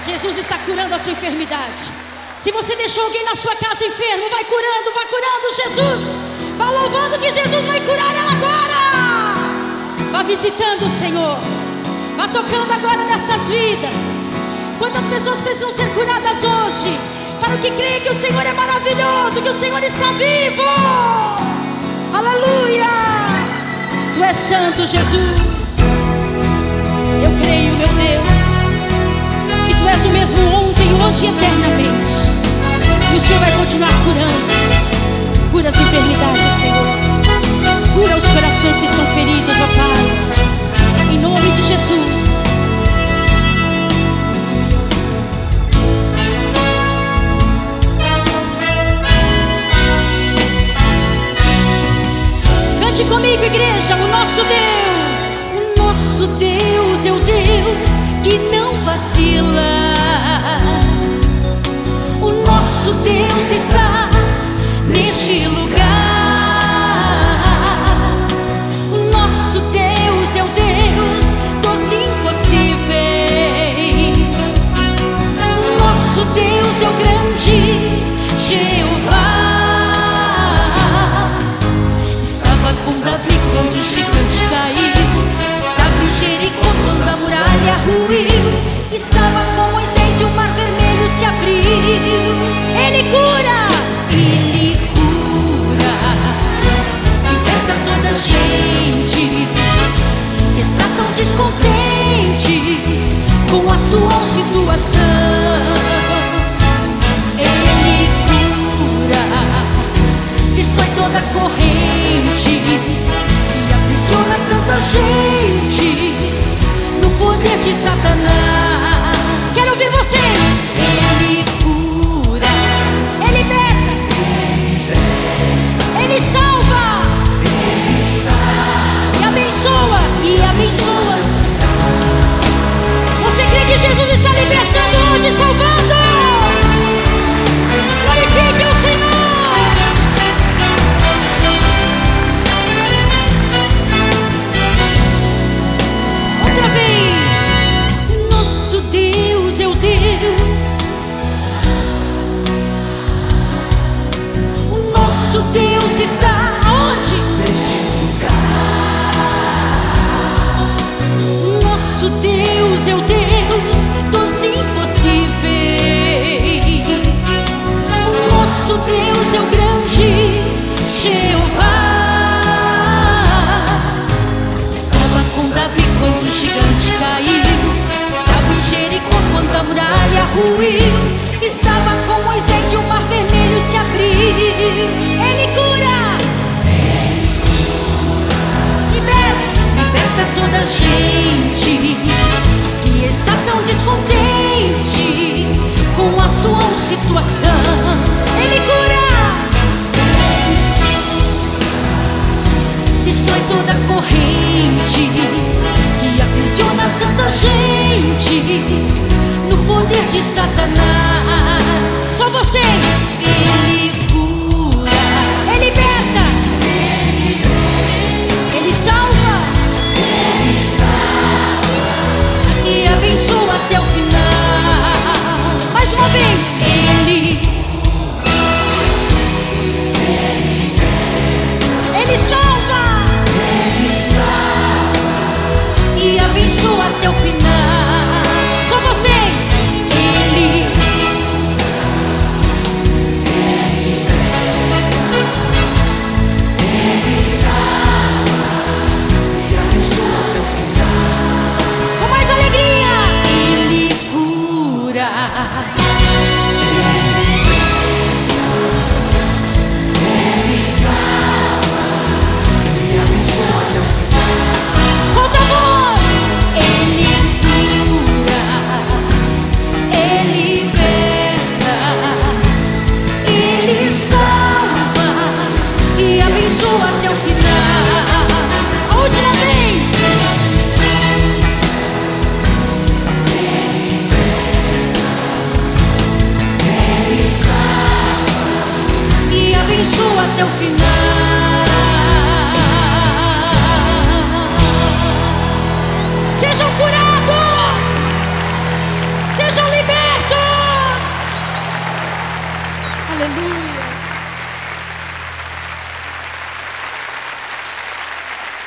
Jesus está curando a sua enfermidade. Se você deixou alguém na sua casa enfermo, vai curando Jesus. Vá louvando que Jesus vai curar ela agora. Vá visitando o Senhor. Vá tocando agora nestas vidas. Quantas pessoas precisam ser curadas hoje? Para o que creem que o Senhor é maravilhoso, que o Senhor está vivo. Aleluia. Tu és santo, Jesus. Eu creio, meu Deus, que Tu és o mesmo ontem, hoje e eternamente. E o Senhor vai continuar curando. Cura as enfermidades, Senhor. Cura os corações que estão feridos, ó Pai. Em nome de Jesus. Cante comigo, igreja, o nosso Deus. O nosso Deus é o Deus que não vacila. O nosso Deus está neste lugar. O nosso Deus é o Deus dos impossíveis. O nosso Deus é o grande Jeová. Estava com Davi quando o gigante caiu. Estava em Jericó quando a muralha ruiu. Estava com Moisés e o mar vermelho se abriu. Ele cura. Ele cura, liberta toda a gente que está tão descontente com a atual situação. Ele cura, destrói toda a corrente que aprisiona tanta gente no poder de Satanás. Quero ouvir vocês. Ele cura, Ele liberta, Ele salva, e abençoa, Você crê que Jesus está libertando hoje, salvando? Glorifique o Senhor. Outra vez. nosso Deus é o Deus. O nosso Deus está onde? Neste lugar. Nosso Deus é o Deus dos impossíveis. O nosso Deus é o grande Jeová. Estava com Davi quando o gigante caiu. Estava em Jericó quando a muralha ruiu. Estava com Moisés e o mar vermelho se abriu. Ele cura. Liberta toda a gente que está tão descontente com a atual situação. Ele cura. Destrói toda a corrente que aprisiona tanta gente no poder de Satanás. Só vocês. Ele cura, Ele liberta, Ele salva, e abençoa até o final. mais uma vez. Ele salva, e abençoa até o final. só vocês. Ele Com mais alegria. Ele cura, Solta a voz. Ele cura, Ele liberta, Ele salva e abençoa até o final. A última vez. E abençoa até o final. Sejam curados. Sejam libertos. Aleluia.